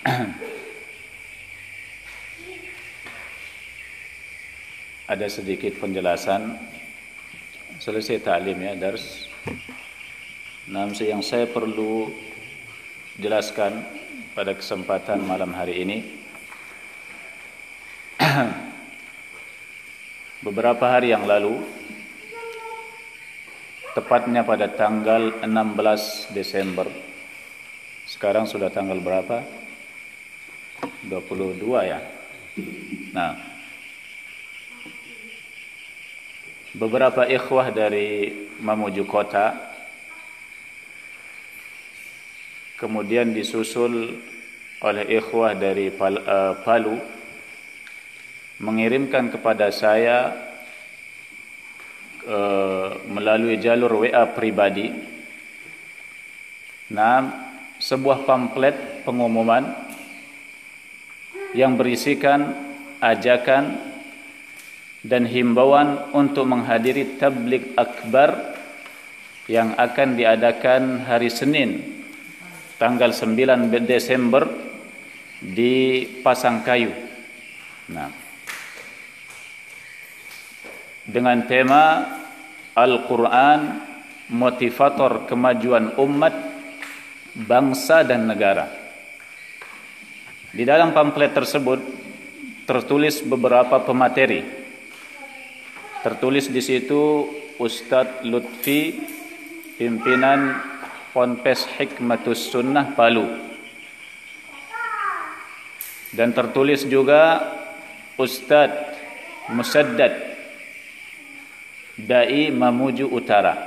Ada sedikit penjelasan selesai ta'lim ya, dars. Nah, yang saya perlu jelaskan pada kesempatan malam hari ini, beberapa hari yang lalu, tepatnya pada tanggal 16 Desember, sekarang sudah tanggal berapa? 22 ya. Nah, beberapa ikhwah dari Mamuju Kota, kemudian disusul oleh ikhwah dari Palu, mengirimkan kepada saya melalui jalur WA pribadi, sebuah pamflet pengumuman yang berisikan ajakan dan himbauan untuk menghadiri tabligh akbar yang akan diadakan hari Senin tanggal 9 Desember di Pasangkayu. Nah, dengan tema Al-Quran motivator kemajuan umat, bangsa dan negara. Di dalam pamflet tersebut tertulis beberapa pemateri. Tertulis di situ Ustadz Lutfi, pimpinan Ponpes Hikmatus Sunnah Palu. Dan tertulis juga Ustadz Musaddad, Dai Mamuju Utara.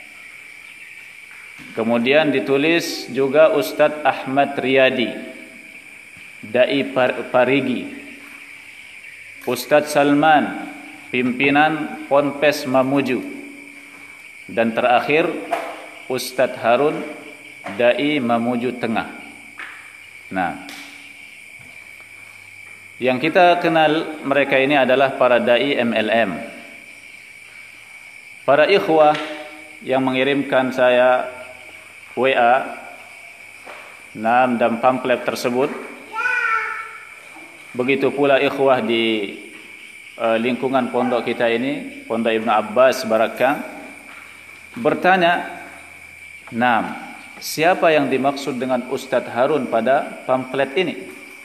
Kemudian ditulis juga Ustadz Ahmad Riyadi, Dai Parigi. Ustadz Salman, pimpinan Ponpes Mamuju. Dan terakhir Ustadz Harun, Dai Mamuju Tengah. Nah, yang kita kenal mereka ini adalah para Dai MLM. Para ikhwah yang mengirimkan saya WA dan pamflet tersebut, begitu pula ikhwah di lingkungan pondok kita ini, Pondok Ibnu Abbas Barakah, bertanya, siapa yang dimaksud dengan Ustadz Harun pada pamflet ini?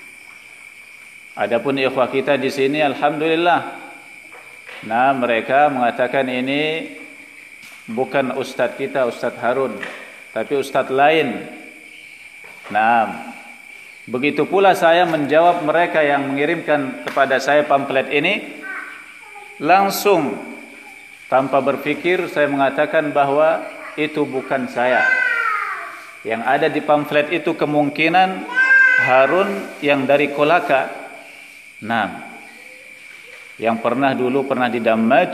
Adapun ikhwah kita di sini, alhamdulillah, mereka mengatakan ini bukan Ustadz kita, Ustadz Harun, tapi Ustadz lain. Begitu pula saya menjawab mereka yang mengirimkan kepada saya pamflet ini, langsung tanpa berpikir saya mengatakan bahwa itu bukan saya. Yang ada di pamflet itu kemungkinan Harun yang dari Kolaka, yang dulu pernah di Damaj,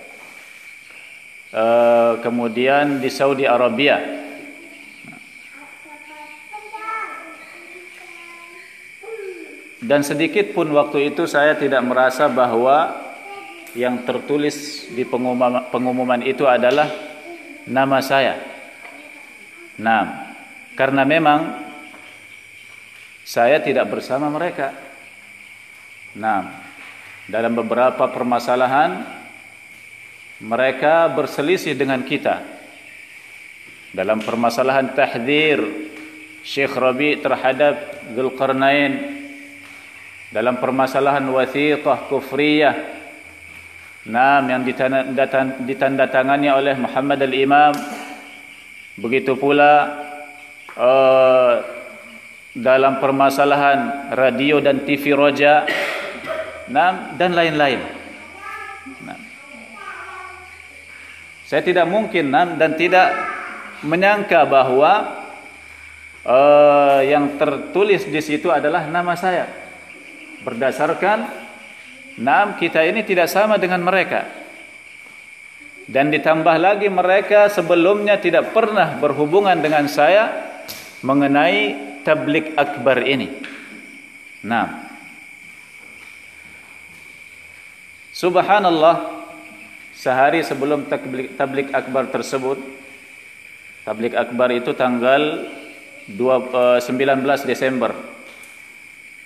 kemudian di Saudi Arabia. Dan sedikit pun waktu itu saya tidak merasa bahwa yang tertulis di pengumuman itu adalah nama saya. Karena memang saya tidak bersama mereka. Dalam beberapa permasalahan mereka berselisih dengan kita. Dalam permasalahan tahdzir Syekh Rabi terhadap Dzulqarnain, dalam permasalahan wathiqah kufriyah yang ditandatangani oleh Muhammad al-Imam. Begitu pula dalam permasalahan radio dan TV Roja, dan lain-lain. Saya tidak mungkin dan tidak menyangka bahwa yang tertulis di situ adalah nama saya. Berdasarkan kita ini tidak sama dengan mereka. Dan ditambah lagi mereka sebelumnya tidak pernah berhubungan dengan saya mengenai tabligh akbar ini. Subhanallah, sehari sebelum tabligh akbar tersebut, tabligh akbar itu tanggal 19 Desember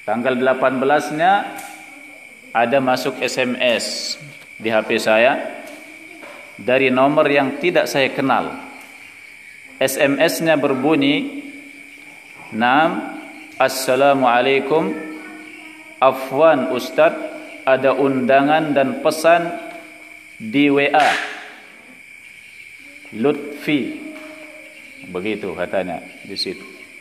Tanggal 18-nya ada masuk SMS di HP saya dari nomor yang tidak saya kenal. SMS-nya berbunyi, Assalamualaikum, afwan Ustadz, ada undangan dan pesan di WA Lutfi, begitu katanya di situ.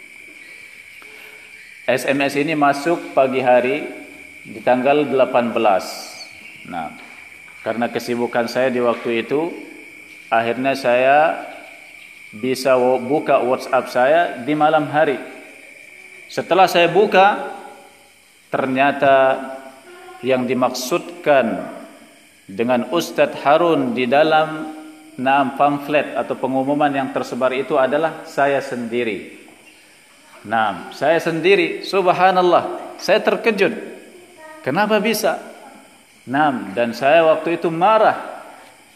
SMS ini masuk pagi hari di tanggal 18. Nah, karena kesibukan saya di waktu itu, akhirnya saya bisa buka WhatsApp saya di malam hari. Setelah saya buka, ternyata yang dimaksudkan dengan Ustadz Harun di dalam pamflet atau pengumuman yang tersebar itu adalah saya sendiri. Saya sendiri, subhanallah, saya terkejut. Kenapa bisa? Dan saya waktu itu marah.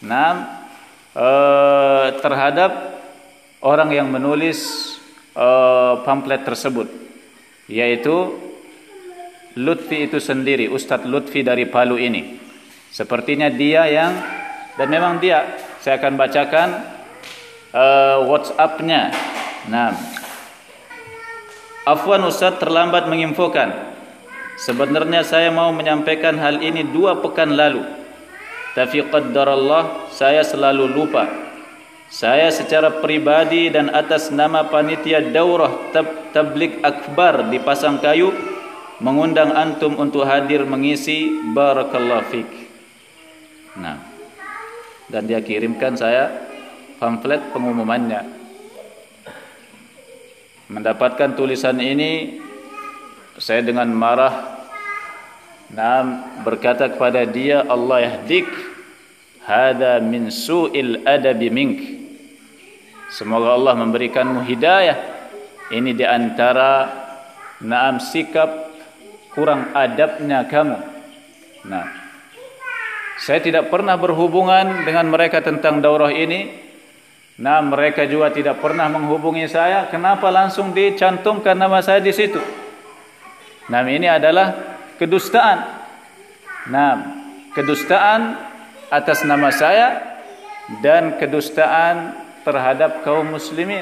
Terhadap orang yang menulis pamflet tersebut, yaitu Lutfi itu sendiri, Ustadz Lutfi dari Palu ini. Sepertinya dia yang, dan memang dia, saya akan bacakan WhatsApp-nya. Afwan Ustadz, terlambat menginfokan. Sebenarnya saya mau menyampaikan hal ini 2 pekan lalu, tapi qaddarallah saya selalu lupa. Saya secara pribadi dan atas nama panitia daurah tabligh akbar di Pasangkayu mengundang antum untuk hadir mengisi, barakallahu fik. Dan dia kirimkan saya pamflet pengumumannya. Mendapatkan tulisan ini, saya dengan marah berkata kepada dia, Allah yahdik, hada min su'il adabi mink. Semoga Allah memberikanmu hidayah. Ini di antara sikap kurang adabnya kamu. Saya tidak pernah berhubungan dengan mereka tentang daurah ini. Mereka juga tidak pernah menghubungi saya. Kenapa langsung dicantumkan nama saya di situ? Ini adalah kedustaan. Kedustaan atas nama saya dan kedustaan terhadap kaum muslimin.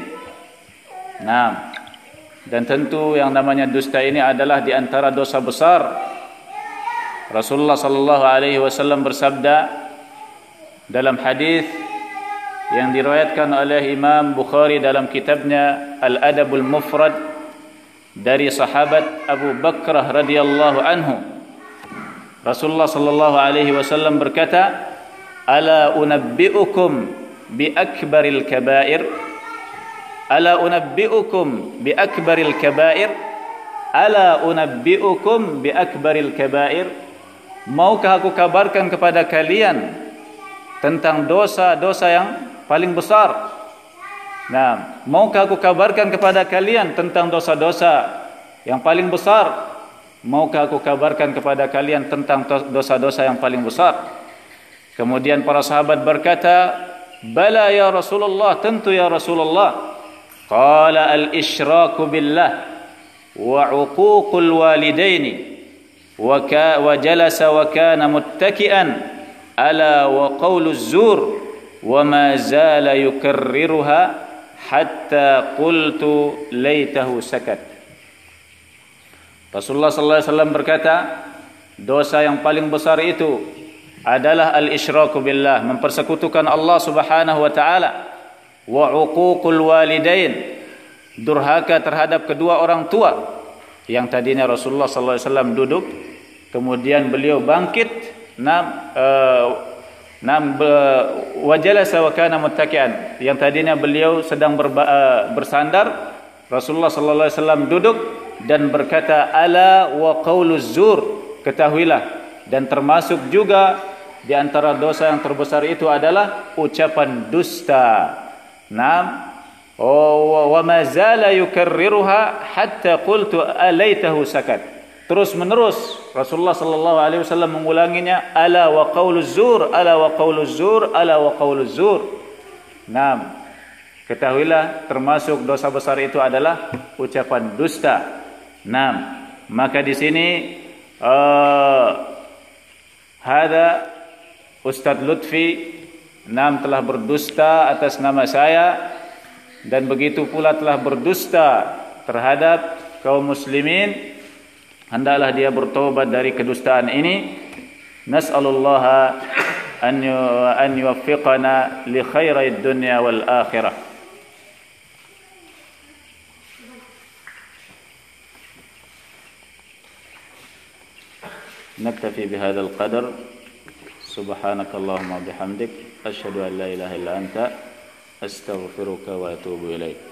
Dan tentu yang namanya dusta ini adalah di antara dosa besar. Rasulullah sallallahu alaihi wasallam bersabda dalam hadis yang diriwayatkan oleh Imam Bukhari dalam kitabnya Al-Adabul Mufrad dari sahabat Abu Bakrah radhiyallahu anhu. Rasulullah sallallahu alaihi wasallam berkata, "Ala unabbiukum bi akbaril kaba'ir? Ala unabbiukum bi akbaril kaba'ir? Ala unabbiukum bi akbaril kaba'ir?" Maukah aku kabarkan kepada kalian tentang dosa-dosa yang paling besar? Maukah aku kabarkan kepada kalian tentang dosa-dosa yang paling besar? Maukah aku kabarkan kepada kalian tentang dosa-dosa yang paling besar? Kemudian para sahabat berkata, Bala ya Rasulullah, tentu ya Rasulullah. Qala al-isyraku billah wa uququl walidaini wa jalasa wa kana muttaki'an ala wa qawluz zur wa ma zala yukarriruha hatta qultu laitahu sakat. Rasulullah sallallahu alaihi wasallam berkata, dosa yang paling besar itu adalah al-isyraku billah, mempersekutukan Allah Subhanahu wa taala, wa uququl walidain, durhaka terhadap kedua orang tua. Yang tadinya Rasulullah sallallahu alaihi wasallam duduk, kemudian beliau bangkit, wajalasa wa kana muttaki'an. Yang tadinya beliau sedang bersandar, Rasulullah sallallahu alaihi wasallam duduk dan berkata, ala wa qauluz zur, ketahuilah, dan termasuk juga di antara dosa yang terbesar itu adalah ucapan dusta. Wa ma zala yukarriruha hatta qultu alaitahu sakat. Terus menerus Rasulullah sallallahu alaihi wasallam mengulanginya, ala wa qauluz zur, ala wa qauluz zur, ala wa qauluz zur. Ketahuilah termasuk dosa besar itu adalah ucapan dusta. Maka di sini hada Ustaz Lutfi telah berdusta atas nama saya, dan begitu pula telah berdusta terhadap kaum muslimin. Hendaklah dia bertobat dari kedustaan ini. Nas'alullaha an yuwaffiqana li khairid dunya wal akhirah. Naktafi bihadha al-qadar. Subhanakallahumma bihamdik asyhadu an la ilaha illa anta astaghfiruka wa atubu ilaik.